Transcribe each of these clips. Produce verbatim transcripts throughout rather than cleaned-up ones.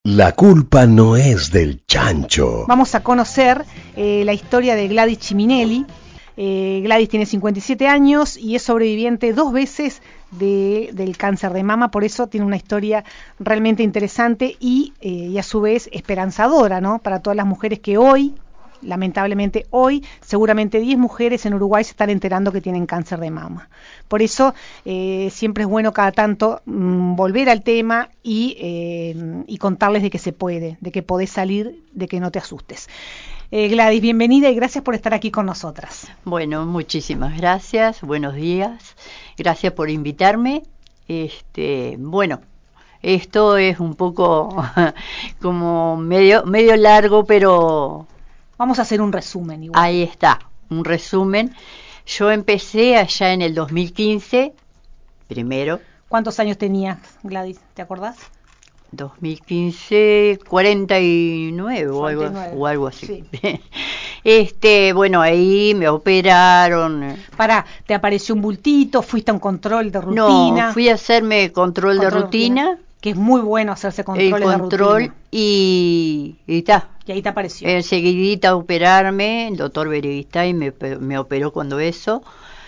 La culpa no es del chancho. Vamos a conocer eh, la historia de Gladys Ciminelli. Eh, Gladys tiene cincuenta y siete años y es sobreviviente dos veces de, del cáncer de mama, por eso tiene una historia realmente interesante y, eh, y a su vez esperanzadora, ¿no? Para todas las mujeres que hoy, lamentablemente hoy, seguramente diez mujeres en Uruguay se están enterando que tienen cáncer de mama. Por eso eh, siempre es bueno cada tanto mmm, volver al tema y, eh, y contarles de que se puede, de que podés salir, de que no te asustes. Eh, Gladys, bienvenida y gracias por estar aquí con nosotras. Bueno, muchísimas gracias, buenos días, gracias por invitarme. Este, bueno, esto es un poco como medio, medio largo, pero... Vamos a hacer un resumen igual. Ahí está, un resumen. Yo empecé allá en el dos mil quince, primero. ¿Cuántos años tenías, Gladys? ¿Te acordás? dos mil quince, cuarenta y nueve o algo, o algo así. Sí. Este, bueno, ahí me operaron. Para, ¿te apareció un bultito? ¿Fuiste a un control de rutina? No, fui a hacerme control, control de rutina, rutina. Que es muy bueno hacerse controles el control de rutina. Y y está. Y ahí te apareció. Enseguidita operarme, el doctor Berevistay me, me operó cuando eso.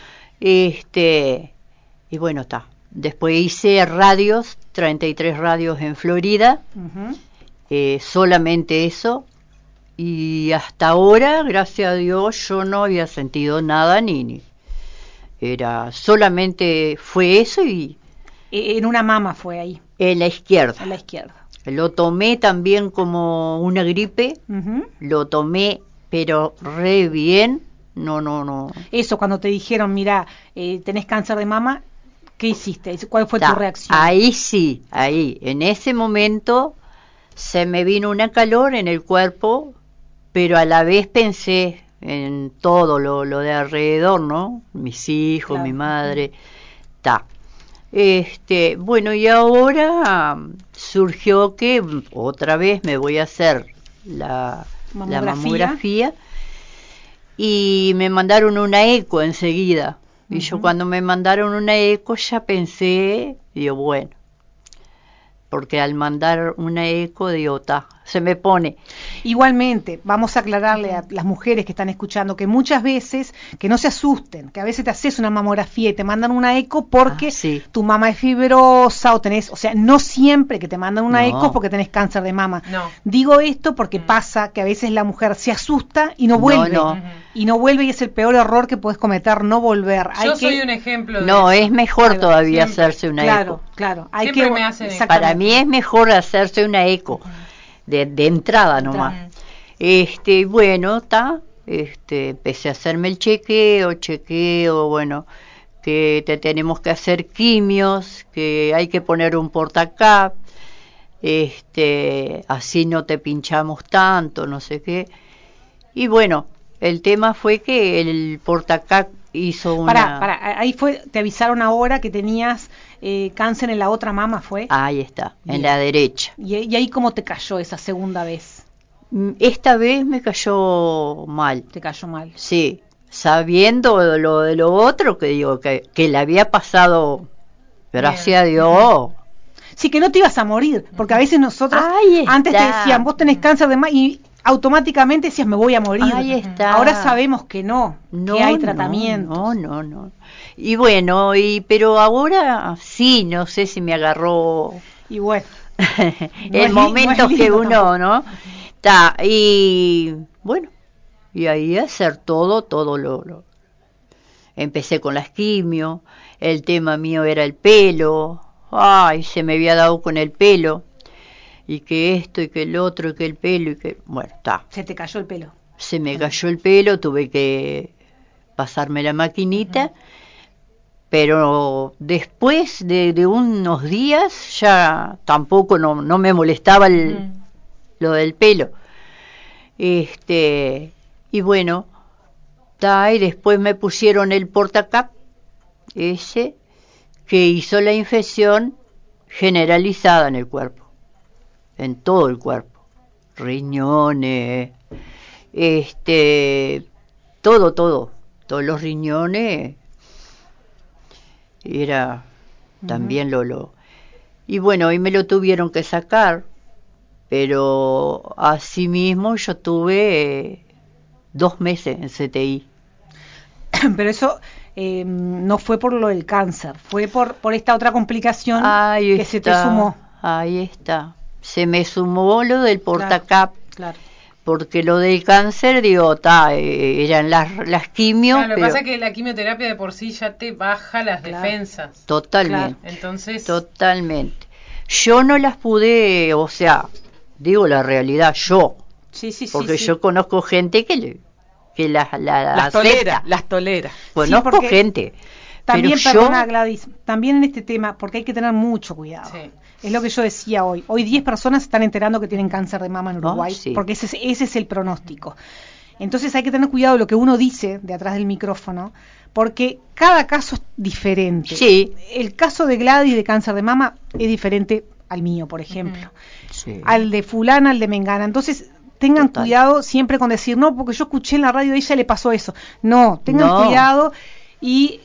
Este, y bueno, está. Después hice radios, treinta y tres radios en Florida, uh-huh. eh, solamente eso, y hasta ahora, gracias a Dios, yo no había sentido nada, ni, ni era solamente fue eso y... En una mama fue ahí. En la izquierda. En la izquierda. Lo tomé también como una gripe, uh-huh. Lo tomé, pero re bien, no, no, no. Eso, cuando te dijeron, mira, eh, tenés cáncer de mama... ¿Qué hiciste? ¿Cuál fue Ta, tu reacción? Ahí sí, ahí. En ese momento se me vino una calor en el cuerpo, pero a la vez pensé en todo lo, lo de alrededor, ¿no? Mis hijos, claro. Mi madre. Ta. Este, bueno, y ahora um, surgió que otra vez me voy a hacer la mamografía, la mamografía y me mandaron una eco enseguida. Y uh-huh. Yo cuando me mandaron una eco ya pensé, digo, bueno, porque al mandar una eco, digo, ta, se me pone. Igualmente, vamos a aclararle a las mujeres que están escuchando que muchas veces, que no se asusten, que a veces te haces una mamografía y te mandan una eco porque ah, sí. tu mama es fibrosa o tenés, o sea, no siempre que te mandan una no. eco porque tenés cáncer de mama. No. Digo esto porque pasa que a veces la mujer se asusta y no vuelve. No, no. Y no vuelve y es el peor error que puedes cometer, no volver. Yo hay soy que... un ejemplo de No, eso. es mejor claro, todavía siempre. hacerse una claro, eco. Claro, hay siempre que... me hacen Para mí es mejor hacerse una eco. Uh-huh. De, de entrada de nomás. Entrada. Este, bueno, está, este, empecé a hacerme el chequeo, chequeo, bueno, que te tenemos que hacer quimios, que hay que poner un portacap, este, así no te pinchamos tanto, no sé qué. Y bueno, el tema fue que el portacap hizo una... Pará, pará, ahí fue, te avisaron ahora que tenías eh, cáncer en la otra mama, ¿fue? Ahí está, Bien. En la derecha. ¿Y, ¿Y ahí cómo te cayó esa segunda vez? Esta vez me cayó mal. ¿Te cayó mal? Sí, sabiendo lo de lo otro, que digo, que, que le había pasado, gracias Bien. a Dios. Sí, que no te ibas a morir, porque a veces nosotros antes te decían, vos tenés cáncer de mama y automáticamente decías, me voy a morir. Ahí está. Ahora sabemos que no, no que hay tratamientos. No, no, no. Y bueno, y pero ahora sí, no sé si me agarró. Y bueno. el no momento no que uno, tampoco. ¿no? Está, y bueno, y ahí hacer todo, todo lo, lo. Empecé con las quimio, el tema mío era el pelo. Ay, se me había dado con el pelo. Y que esto, y que el otro, y que el pelo, y que... Bueno, está. ¿Se te cayó el pelo? Se me cayó el pelo, tuve que pasarme la maquinita, uh-huh. Pero después de, de unos días ya tampoco no, no me molestaba el, uh-huh. lo del pelo. Este, y bueno, está, y después me pusieron el portacap, ese, que hizo la infección generalizada en el cuerpo. En todo el cuerpo, riñones, este, todo, todo, todos los riñones, era uh-huh. también lo, lo, y bueno, y me lo tuvieron que sacar, pero asimismo yo tuve eh, dos meses en C T I. Pero eso eh, no fue por lo del cáncer, fue por, por esta otra complicación Ahí que está, se te sumó. Ahí está. Se me sumó lo del portacap, Claro, claro. porque lo del cáncer, digo, ta, eh, eran las, las quimios. Claro, lo que pero pasa es que la quimioterapia de por sí ya te baja las Claro. defensas. Totalmente, Entonces, totalmente. Yo no las pude, o sea, digo la realidad, yo, Sí, sí, sí. porque sí. yo conozco gente que le, que las la, Las acepta. tolera, las tolera. Conozco porque gente. También, pero perdona, yo, Gladys, también en este tema, porque hay que tener mucho cuidado. Sí. Es lo que yo decía hoy. Hoy diez personas están enterando que tienen cáncer de mama en Ah, Uruguay, sí. porque ese es, ese es el pronóstico. Entonces hay que tener cuidado de lo que uno dice de atrás del micrófono, porque cada caso es diferente. Sí. El caso de Gladys de cáncer de mama es diferente al mío, por ejemplo. sí. Al de fulana, al de mengana. Entonces tengan Total. cuidado siempre con decir, no, porque yo escuché en la radio, a ella le pasó eso. No, tengan No. cuidado y,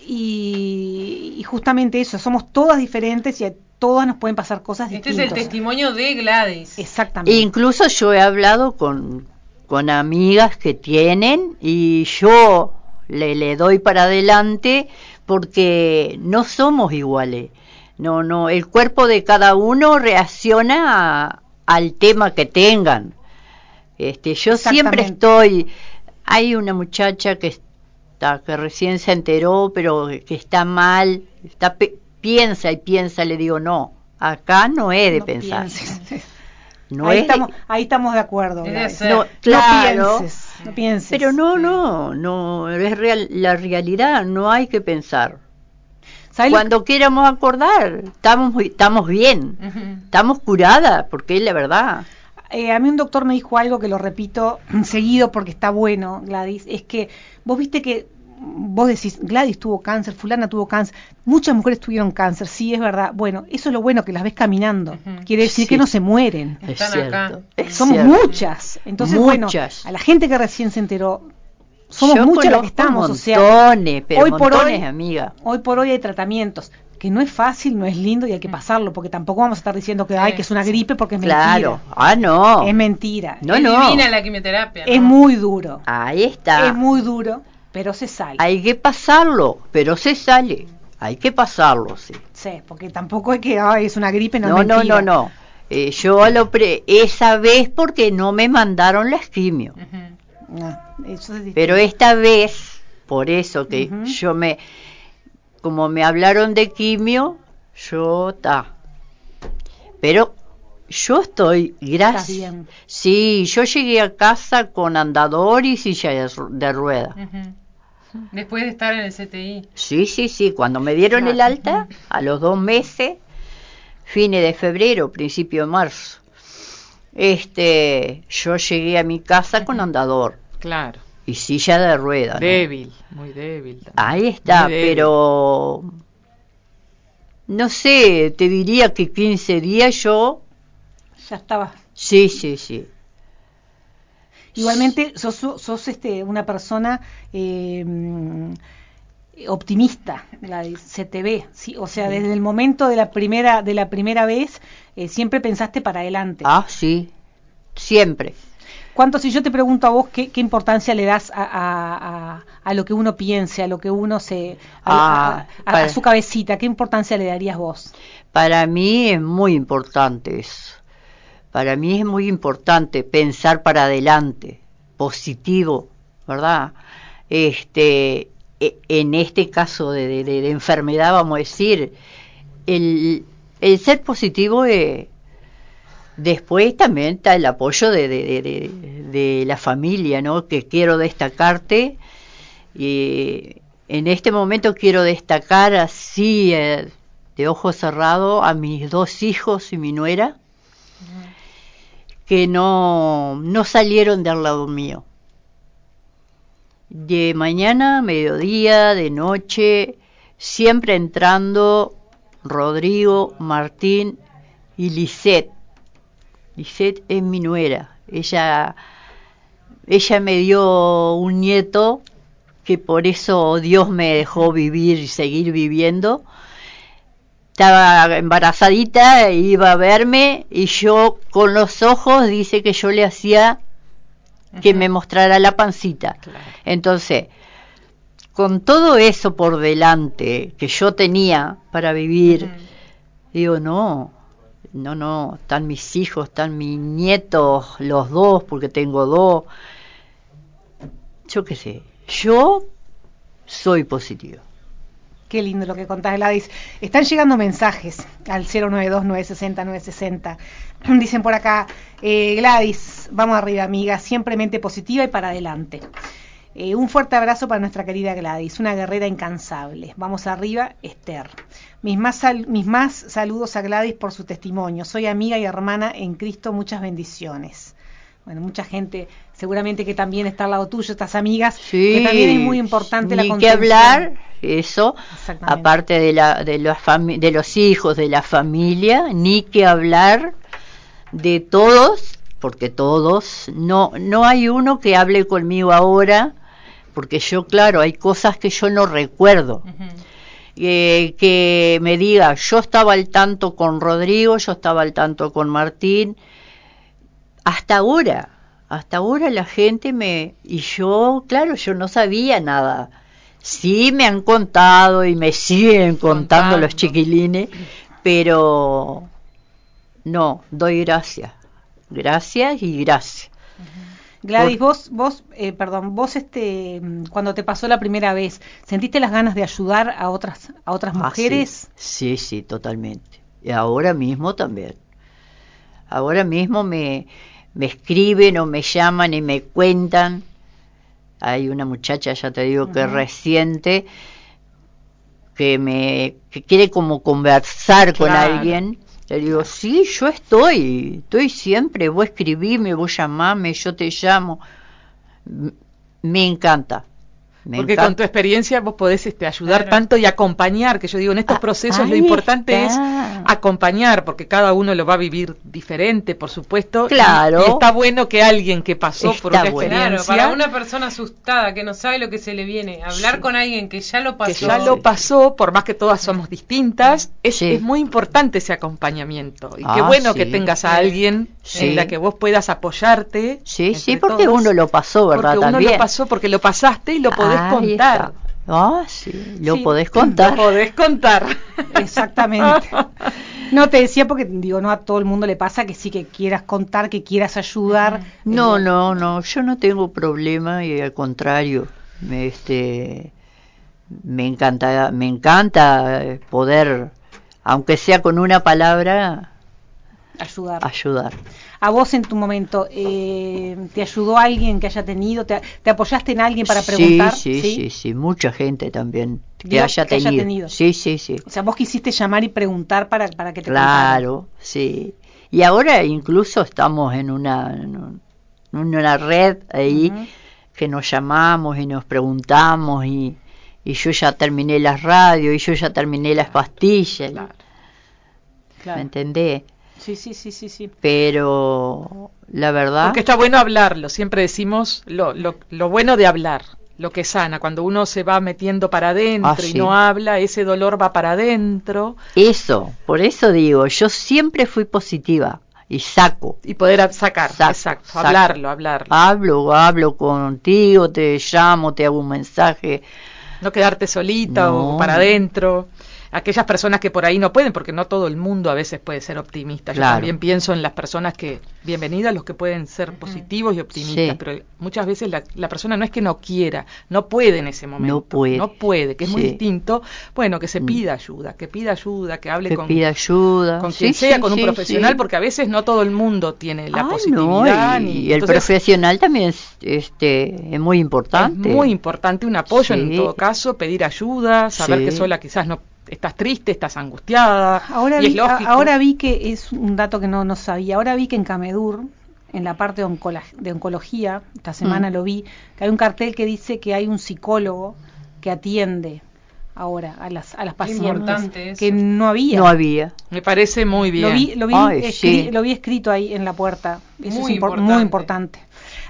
y, y justamente eso, somos todas diferentes y a todas nos pueden pasar cosas este distintas. es el testimonio de Gladys. Exactamente. Incluso yo he hablado con, con amigas que tienen y yo le, le doy para adelante porque no somos iguales. No, no, el cuerpo de cada uno reacciona a- al tema que tengan. Este, yo siempre Exactamente. estoy. Hay una muchacha que está, que recién se enteró, pero que está mal, está pe- piensa y piensa. Le digo no, acá no es de No pensar. pienses. No ahí, es de- estamos, ahí estamos de acuerdo. Es de Gladys. hacer. no, No claro, pienses, no pienses. pero no, no, no, es real, la realidad, no hay que pensar. ¿Sabes lo Cuando queramos acordar, estamos muy- estamos bien, Ujú. estamos curadas, porque es la verdad. Eh, a mí un doctor me dijo algo que lo repito seguido porque está bueno, Gladys, es que vos viste que vos decís, Gladys tuvo cáncer, fulana tuvo cáncer, muchas mujeres tuvieron cáncer, sí, es verdad. Bueno, eso es lo bueno, que las ves caminando. Ujú. Quiere decir Sí. que no se mueren. Es Están cierto, acá. es Somos cierto. muchas. Entonces, bueno, Muchas. a la gente que recién se enteró, somos Yo muchas las que conozco estamos. O sea, montones, pero hoy por montones, hoy, amiga. hoy por hoy hay tratamientos que no es fácil, no es lindo y hay que pasarlo, porque tampoco vamos a estar diciendo que, Sí. ay, que es una gripe porque es Claro, mentira. ah, no. Es mentira. No, es no. divina la quimioterapia, ¿no? Es muy duro. Ahí está. Es muy duro, pero se sale. Hay que pasarlo, pero se sale. Hay que pasarlo, sí. Sí, porque tampoco es que ay, es una gripe, no, No, es no, mentira. no, no. Eh, yo lo pre esa vez porque no me mandaron las quimio. Ujú. No, eso es distinto. Pero esta vez, por eso que Ujú. yo me, como me hablaron de quimio, yo ta. Pero yo estoy, gracias. bien. Sí, yo llegué a casa con andador y silla de, ru- de rueda. Ujú. Después de estar en el C T I. Sí, sí, sí. Cuando me dieron Claro. el alta, a los dos meses, fines de febrero, principio de marzo, este, yo llegué a mi casa con andador Claro. y silla de rueda. ¿no? Débil, muy débil. también. Ahí está, Muy débil. pero no sé, te diría que quince días yo, Ya estaba. sí, sí, sí. Igualmente, sos, sos este, una persona eh, mm, optimista, Gladys, se te ve, ¿sí? O sea, desde el momento de la primera, de la primera vez, eh, siempre pensaste para adelante. Ah, sí, siempre. ¿Cuánto, si yo te pregunto a vos, qué, qué importancia le das a, a, a, a lo que uno piense, a lo que uno se... a, Ah, a- a- a para- su cabecita, qué importancia le darías vos? Para mí es muy importante eso. Para mí es muy importante pensar para adelante, positivo, ¿verdad? Este, e- en este caso de, de- de- de enfermedad, vamos a decir, el, el ser positivo es... Después también está el apoyo de, de, de, de- de la familia, ¿no? Que quiero destacarte. Y en este momento quiero destacar así, eh, de ojos cerrados, a mis dos hijos y mi nuera, que no, no salieron del lado mío. De mañana, mediodía, de noche, siempre entrando Rodrigo, Martín y Lisette. Lisette es mi nuera. Ella, ella me dio un nieto que por eso Dios me dejó vivir y seguir viviendo. estaba embarazadita, iba a verme y yo con los ojos dice que yo le hacía que uh-huh. me mostrara la pancita. Claro. Entonces, con todo eso por delante que yo tenía para vivir, uh-huh. digo, no, no, no, están mis hijos, están mis nietos, los dos, porque tengo dos. Yo qué sé, yo soy positiva. Qué lindo lo que contás, Gladys. Están llegando mensajes al cero nueve dos, nueve seis cero, nueve seis cero. Dicen por acá, eh, Gladys, vamos arriba, amiga, siempre mente positiva y para adelante. Eh, un fuerte abrazo para nuestra querida Gladys, una guerrera incansable. Vamos arriba, Esther. Mis más, sal- mis más saludos a Gladys por su testimonio. Soy amiga y hermana en Cristo, muchas bendiciones. Bueno, mucha gente, seguramente que también está al lado tuyo, estas amigas, sí, que también es muy importante la contención. contención. Ni que hablar, eso, aparte de, la, de, la fami- de los hijos, de la familia, ni que hablar de todos, porque todos, no, no hay uno que hable conmigo ahora, porque yo, claro, hay cosas que yo no recuerdo. Uh-huh. Eh, que me diga, yo estaba al tanto con Rodrigo, yo estaba al tanto con Martín, hasta ahora, hasta ahora la gente me... Y yo, claro, yo no sabía nada. Sí me han contado y me siguen contando, contando. los chiquilines, pero no, doy gracias. Gracias y gracias. Uh-huh. Gladys, Por... vos, vos, eh, perdón, vos este, cuando te pasó la primera vez, ¿sentiste las ganas de ayudar a otras, a otras ah, mujeres? Sí. sí, sí, totalmente. Y ahora mismo también. Ahora mismo me... me escriben o me llaman y me cuentan. Hay una muchacha, ya te digo, uh-huh. que es reciente, que me que quiere como conversar claro. con alguien. Le digo, sí, yo estoy, estoy siempre, vos escribime, vos llamame, yo te llamo. Me encanta. Me Porque encanta. Con tu experiencia vos podés este, ayudar claro. tanto y acompañar, que yo digo, en estos ah, procesos lo importante está. es acompañar, porque cada uno lo va a vivir diferente, por supuesto. Claro. Y, y está bueno que alguien que pasó está por una bueno. experiencia... Claro, para una persona asustada que no sabe lo que se le viene, hablar sí. con alguien que ya lo pasó. Que ya lo pasó, por más que todas somos distintas, es, sí. es muy importante ese acompañamiento. Y ah, qué bueno sí. que tengas a alguien sí. en la que vos puedas apoyarte. Sí, sí, porque todos, uno lo pasó, ¿verdad? Porque uno También. lo pasó, porque lo pasaste y lo podés Ahí contar. Ah, sí, lo sí, podés contar. Lo podés contar. Exactamente. No, te decía porque, digo, no a todo el mundo le pasa que sí que quieras contar, que quieras ayudar. No, eh, no, no, yo no tengo problema y al contrario, me, este, me encanta, me encanta poder, aunque sea con una palabra, ayudar. ayudar. A vos en tu momento, eh, ¿te ayudó alguien que haya tenido, te, te apoyaste en alguien para preguntar? Sí, sí, sí, sí, sí, mucha gente también que, Dios, haya, que tenido. haya tenido. Sí, sí, sí. O sea, vos quisiste llamar y preguntar para, para que te claro, contaran. Claro, sí. Y ahora incluso estamos en una, en una red ahí uh-huh. que nos llamamos y nos preguntamos y, y yo ya terminé las radios y yo ya terminé las pastillas. Claro. Claro. ¿Me entendés? Sí, sí, sí, sí, sí. Pero la verdad... Porque está bueno hablarlo, siempre decimos lo, lo, lo bueno de hablar, lo que sana. Cuando uno se va metiendo para adentro ah, y sí. no habla, ese dolor va para adentro. Eso, por eso digo, yo siempre fui positiva y saco. Y poder sacar, saco, exacto, saco. hablarlo, hablarlo. Hablo, hablo contigo, te llamo, te hago un mensaje. No quedarte solita no. o para adentro. Aquellas personas que por ahí no pueden, porque no todo el mundo a veces puede ser optimista. Claro. Yo también pienso en las personas que, bienvenidas los que pueden ser positivos y optimistas, sí. pero muchas veces la, la persona no es que no quiera, no puede en ese momento. No puede. No puede, que es sí. muy distinto. Bueno, que se pida ayuda, que pida ayuda, que hable que con, pida ayuda. con quien sí, sea, sí, con un sí, profesional, sí. porque a veces no todo el mundo tiene la Ay, positividad. No, y, ni, y el entonces, profesional también es, este, es muy importante. Es muy importante, un apoyo sí. en todo caso, pedir ayuda, saber sí. que sola quizás no... Estás triste, estás angustiada. Ahora y vi, es lógico. Ahora vi que es un dato que no, no sabía. Ahora vi que en Camedur, en la parte de, oncolo- de oncología, esta semana mm. lo vi, que hay un cartel que dice que hay un psicólogo que atiende ahora a las a las pacientes que no había. No había. Me parece muy bien. Lo vi, lo vi, Ay, escri- sí. lo vi escrito ahí en la puerta. Eso muy es impor- importante. muy importante.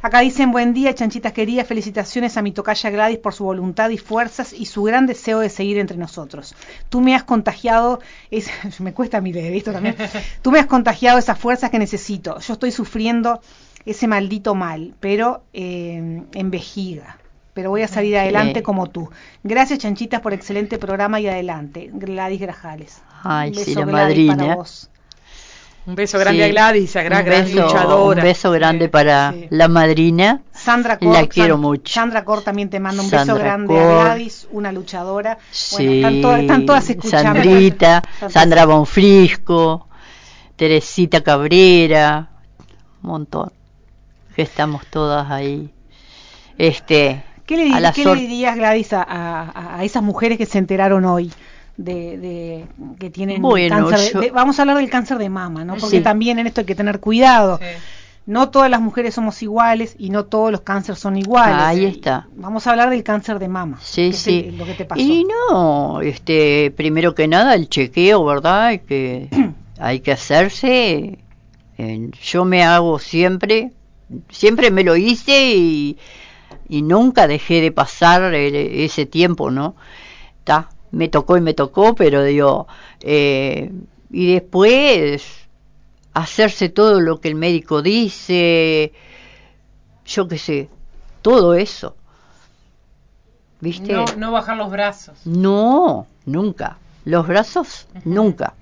Acá dicen, buen día, chanchitas queridas, felicitaciones a mi tocaya Gladys por su voluntad y fuerzas y su gran deseo de seguir entre nosotros. Tú me has contagiado, es, me cuesta a mí leer esto también, tú me has contagiado esas fuerzas que necesito. Yo estoy sufriendo ese maldito mal, pero eh, en vejiga. Pero voy a salir adelante sí. como tú. Gracias, chanchitas, por excelente programa y adelante. Gladys Grajales. Ay, un beso, sí, la Gladys, madrina. para vos. Un beso grande sí. a Gladys, a gran, un beso, gran luchadora. Un beso grande sí. para sí. la madrina. Sandra Cor, la quiero mucho. Sandra Cor también te manda un Sandra beso grande Cor. a Gladys, una luchadora. Sí. Bueno, están, to están todas escuchando. Sandrita, Sandra Bonfrisco, Teresita Cabrera, un montón. Que estamos todas ahí. Este, ¿Qué le, dir ¿qué le dirías, Gladys, a, a, a esas mujeres que se enteraron hoy? De, de que tienen bueno, cáncer yo... de, de, vamos a hablar del cáncer de mama, ¿no? Porque sí. también en esto hay que tener cuidado. Sí. No todas las mujeres somos iguales y no todos los cánceres son iguales. Ahí está. Vamos a hablar del cáncer de mama. Sí, que sí. Es lo que te pasó. Y no, este, primero que nada el chequeo, ¿verdad? Que hay que hacerse. Eh, yo me hago siempre, siempre me lo hice y, y nunca dejé de pasar el, ese tiempo, ¿no? Está. Me tocó y me tocó, pero digo, eh, y después hacerse todo lo que el médico dice, yo qué sé, todo eso, ¿viste? No, no bajar los brazos. No, nunca, los brazos, uh-huh. nunca.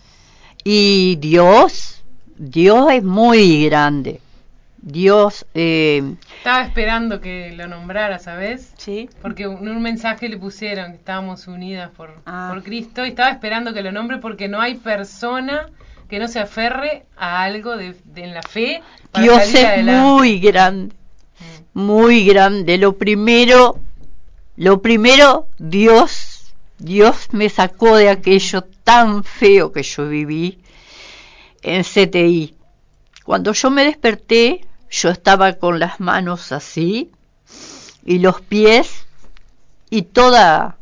Y Dios, Dios es muy grande. Dios eh, estaba esperando que lo nombrara, ¿sabes? Sí. Porque en un mensaje le pusieron que estábamos unidas por, ah. por Cristo y estaba esperando que lo nombre porque no hay persona que no se aferre a algo de, de en la fe para Dios salir es adelante. Muy grande, mm. muy grande. Lo primero, lo primero, Dios, Dios me sacó de aquello tan feo que yo viví en C T I. Cuando yo me desperté, yo estaba con las manos así y los pies y toda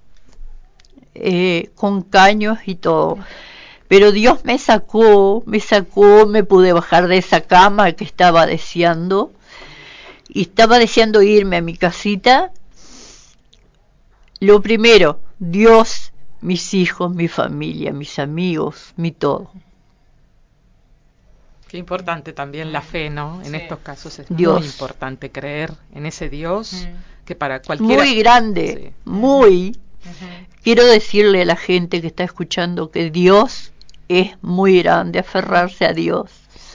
eh, con caños y todo. Pero Dios me sacó, me sacó, me pude bajar de esa cama que estaba deseando y estaba deseando irme a mi casita. Lo primero, Dios, mis hijos, mi familia, mis amigos, mi todo. Qué importante también la fe, ¿no? En sí. estos casos es Dios. Muy importante creer en ese Dios mm. que para cualquiera... Muy grande, sí. muy. Uh-huh. Quiero decirle a la gente que está escuchando que Dios es muy grande, aferrarse a Dios.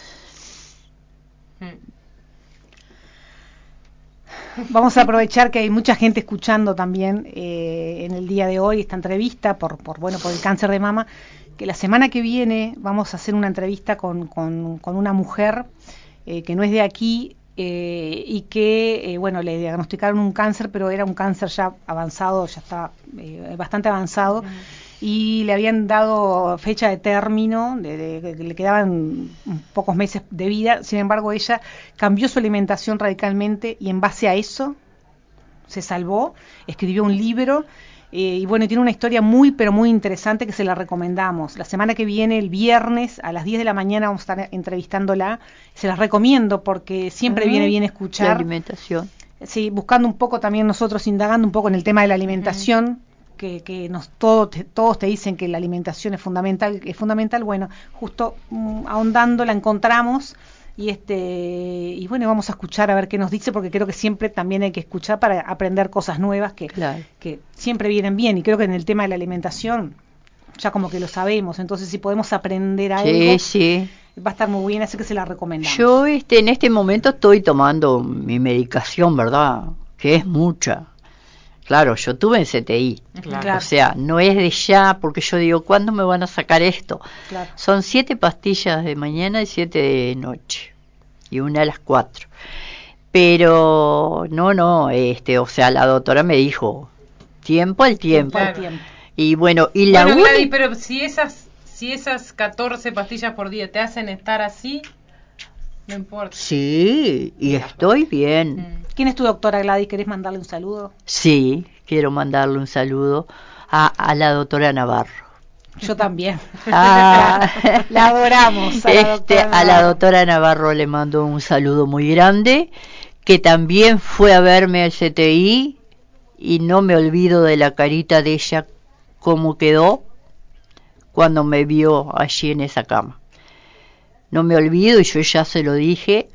Vamos a aprovechar que hay mucha gente escuchando también eh, en el día de hoy esta entrevista por, por, bueno, por el cáncer de mama. Que la semana que viene vamos a hacer una entrevista con, con, con una mujer eh, que no es de aquí eh, y que, eh, bueno, le diagnosticaron un cáncer, pero era un cáncer ya avanzado, ya está eh, bastante avanzado, uh-huh. y le habían dado fecha de término, de, de, de, de, le quedaban pocos meses de vida. Sin embargo, ella cambió su alimentación radicalmente y en base a eso se salvó, escribió un libro. Eh, y bueno, tiene una historia muy, pero muy interesante que se la recomendamos. La semana que viene, el viernes, a las diez de la mañana, vamos a estar entrevistándola. Se las recomiendo porque siempre uh-huh. viene bien escuchar. La alimentación. Sí, buscando un poco también nosotros, indagando un poco en el tema de la alimentación, uh-huh. que, que nos todo, te, todos te dicen que la alimentación es fundamental. Es fundamental. Bueno, justo um, ahondando la encontramos. Y este y bueno, vamos a escuchar a ver qué nos dice, porque creo que siempre también hay que escuchar para aprender cosas nuevas que, claro. que siempre vienen bien. Y creo que en el tema de la alimentación ya como que lo sabemos, entonces si podemos aprender algo, sí, sí. va a estar muy bien, así que se la recomendamos. Yo este en este momento estoy tomando mi medicación, ¿verdad? Que es mucha. Claro, yo tuve en C T I, claro. O sea, no es de ya, porque yo digo, ¿cuándo me van a sacar esto? Claro. Son siete pastillas de mañana y siete de noche, y una a las cuatro. Pero, no, no, este, o sea, la doctora me dijo, tiempo al tiempo. Tiempo al tiempo. Y bueno, y la bueno, única... Gladys, pero si esas, si esas catorce pastillas por día te hacen estar así, no importa. Sí, y estoy bien. Mm. ¿Quién es tu doctora, Gladys? ¿Querés mandarle un saludo? Sí, quiero mandarle un saludo a, a la doctora Navarro. Yo también. Ah. la, la adoramos. A la, este, a la doctora Navarro le mando un saludo muy grande, que también fue a verme al C T I y no me olvido de la carita de ella, cómo quedó cuando me vio allí en esa cama. No me olvido, y yo ya se lo dije,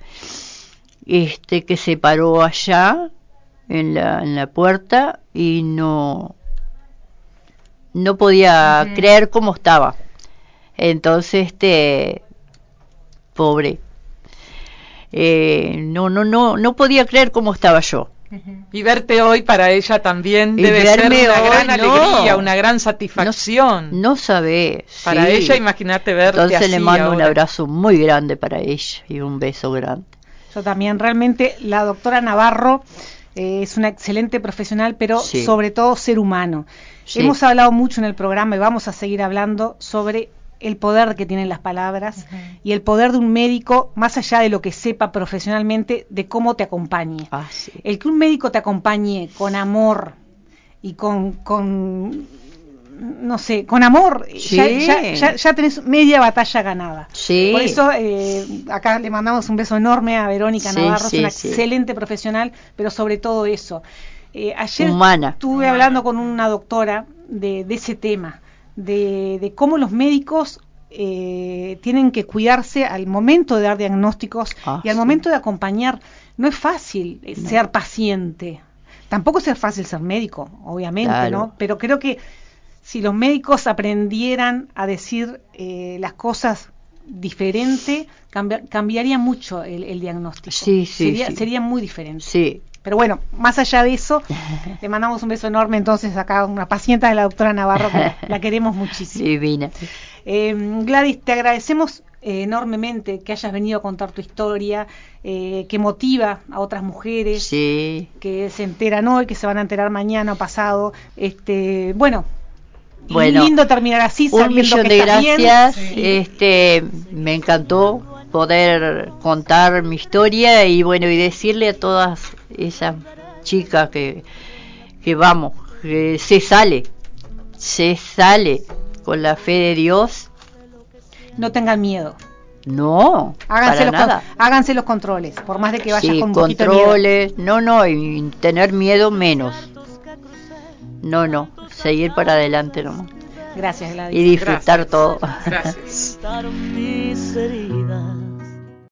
este que se paró allá en la, en la puerta y no no podía uh-huh. creer cómo estaba. Entonces, este pobre, eh, no no no no podía creer cómo estaba yo. Uh-huh. Y verte hoy para ella también debe ser una hoy, gran alegría, no, una gran satisfacción. No, no sabés. Para sí. ella, imagínate verte Entonces así le mando ahora. un abrazo muy grande para ella y un beso grande. Yo también, realmente, la doctora Navarro eh, es una excelente profesional, pero sí. sobre todo ser humano. Sí. Hemos hablado mucho en el programa y vamos a seguir hablando sobre el poder que tienen las palabras uh-huh. y el poder de un médico, más allá de lo que sepa profesionalmente, de cómo te acompañe. Ah, sí. El que un médico te acompañe con amor y con, con no sé, con amor, sí. ya, ya, ya, ya tenés media batalla ganada. Sí. Por eso eh, acá le mandamos un beso enorme a Verónica sí, Navarro, sí, es una sí. excelente profesional, pero sobre todo eso. Eh, ayer Humana. estuve Humana. hablando con una doctora de, de ese tema, de, de cómo los médicos eh, tienen que cuidarse al momento de dar diagnósticos ah, y al sí. momento de acompañar. No es fácil eh, no. ser paciente, tampoco es fácil ser médico, obviamente, claro. ¿no? Pero creo que si los médicos aprendieran a decir eh, las cosas diferente, cambi- cambiaría mucho el, el diagnóstico. Sí, sí, sería, sí. sería muy diferente. Sí. Pero bueno, más allá de eso, le mandamos un beso enorme entonces acá a una paciente de la doctora Navarro, que la, la queremos muchísimo. Divina. Eh, Gladys, te agradecemos eh, enormemente que hayas venido a contar tu historia, eh, que motiva a otras mujeres, sí. que se enteran hoy, que se van a enterar mañana o pasado. Este, bueno, Bueno, lindo terminar así, un sabiendo millón que de estás gracias. bien. Este, me encantó poder contar mi historia y bueno, y decirle a todas esas chicas que, que vamos, que se sale, se sale con la fe de Dios. No tengan miedo. No, háganse para los nada. Con, háganse los controles, por más de que vayas sí, con un controles, poquito de miedo. no, no, y tener miedo menos. No, no, seguir para adelante nomás. Gracias, Gladys. Y disfrutar Gracias. todo. Gracias.